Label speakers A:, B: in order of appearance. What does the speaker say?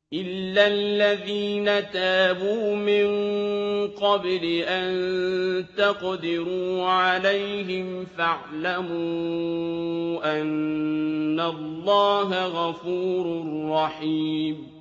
A: إِلَّا الَّذِينَ تَابُوا مِن قَبْلِ أَن تَقْدِرُوا عَلَيْهِمْ فَاعْلَمُوا أَنَّ اللَّهَ غَفُورٌ رَّحِيمٌ